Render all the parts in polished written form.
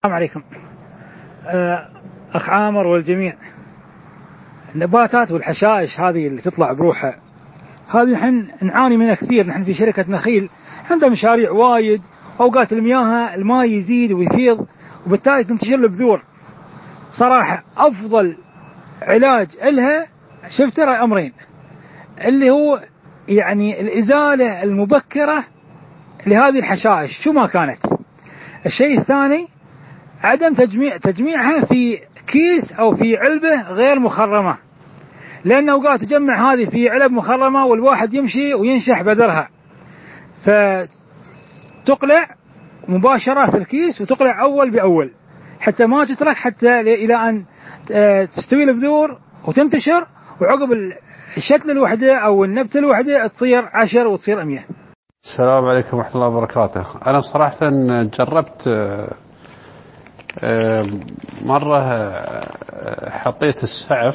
السلام عليكم أخ عامر والجميع. النباتات والحشائش هذه اللي تطلع بروحها هذه نحن نعاني منها كثير. نحن في شركة نخيل عندها مشاريع وايد، أوقات الماء يزيد ويفيض وبالتالي تنتشر البذور. صراحة أفضل علاج إلها شفت ترى أمرين، اللي هو يعني الإزالة المبكرة لهذه الحشائش شو ما كانت. الشيء الثاني عدم تجميعها في كيس أو في علبة غير مخرمة، لأن أوقات تجمع هذه في علب مخرمة والواحد يمشي وينشح بدرها، فتقلع مباشرة في الكيس وتقلع أول بأول حتى ما تترك حتى إلى أن تستوي البذور وتنتشر، وعقب الشتلة الوحدة أو النبتة الوحدة تصير 10 وتصير 100. السلام عليكم ورحمة الله وبركاته. أنا صراحة جربت مرة حطيت السعف.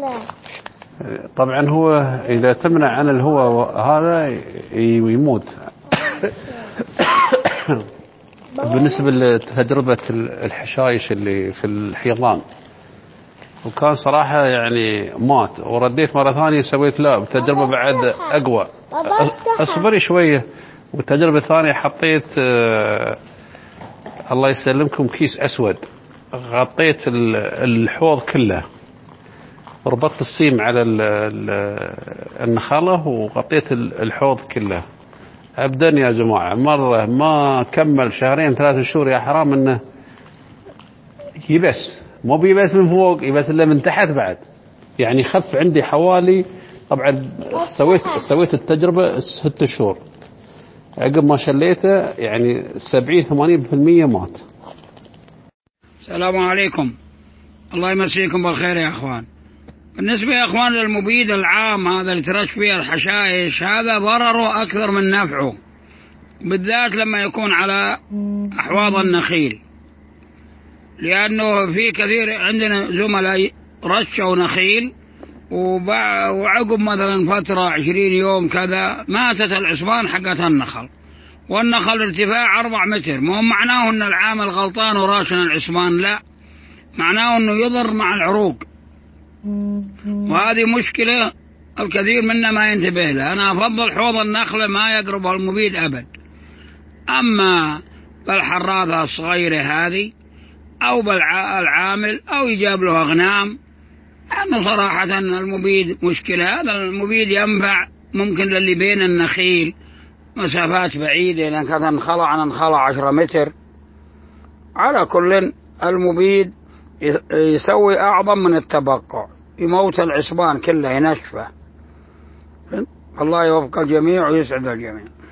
طبعا هو إذا تمنع عن الهواء هذا يموت. بالنسبة لتجربة الحشائش اللي في الحيضان، وكان صراحة يعني مات، ورديت مرة ثانية سويت لا بتجربة بعد أقوى. أصبري شوية. والتجربة الثانية حطيت الله يسلمكم كيس أسود، غطيت الحوض كله، ربطت السيم على النخلة وغطيت الحوض كله. أبدا يا جماعة مرة ما كمل 2-3 شهور يا حرام انه يبس، مو بيبس من فوق، يبس الا من تحت بعد. يعني خف عندي حوالي، طبعا سويت التجربة 6 شهور، عقب ما شليته يعني 70-80% مات. السلام عليكم، الله يمسيكم بالخير يا اخوان. بالنسبة يا اخوان للمبيد العام هذا اللي ترش فيه الحشائش، هذا ضرره اكثر من نفعه، بالذات لما يكون على احواض النخيل، لانه في كثير عندنا زملاء رشوا نخيل وعقب مثلا فترة 20 يوم كذا ماتت العصبان حقت النخل، والنخل ارتفاع 4 متر. مو معناه ان العامل غلطان وراشن العصبان، لا، معناه انه يضر مع العروق، وهذه مشكلة الكثير منا ما ينتبه لها. انا افضل حوض النخلة ما يقربها المبيد ابد. اما بالحراثة الصغيرة هذه او بالعامل او يجاب له اغنام، لأنه صراحة المبيد مشكلة. هذا المبيد ينفع ممكن للي بين النخيل مسافات بعيدة، لأن كذا انخلع عن انخلع 10 متر. على كل المبيد يسوي أعظم من التبقع، يموت العصبان كله، ينشفه. الله يوفق الجميع ويسعد الجميع.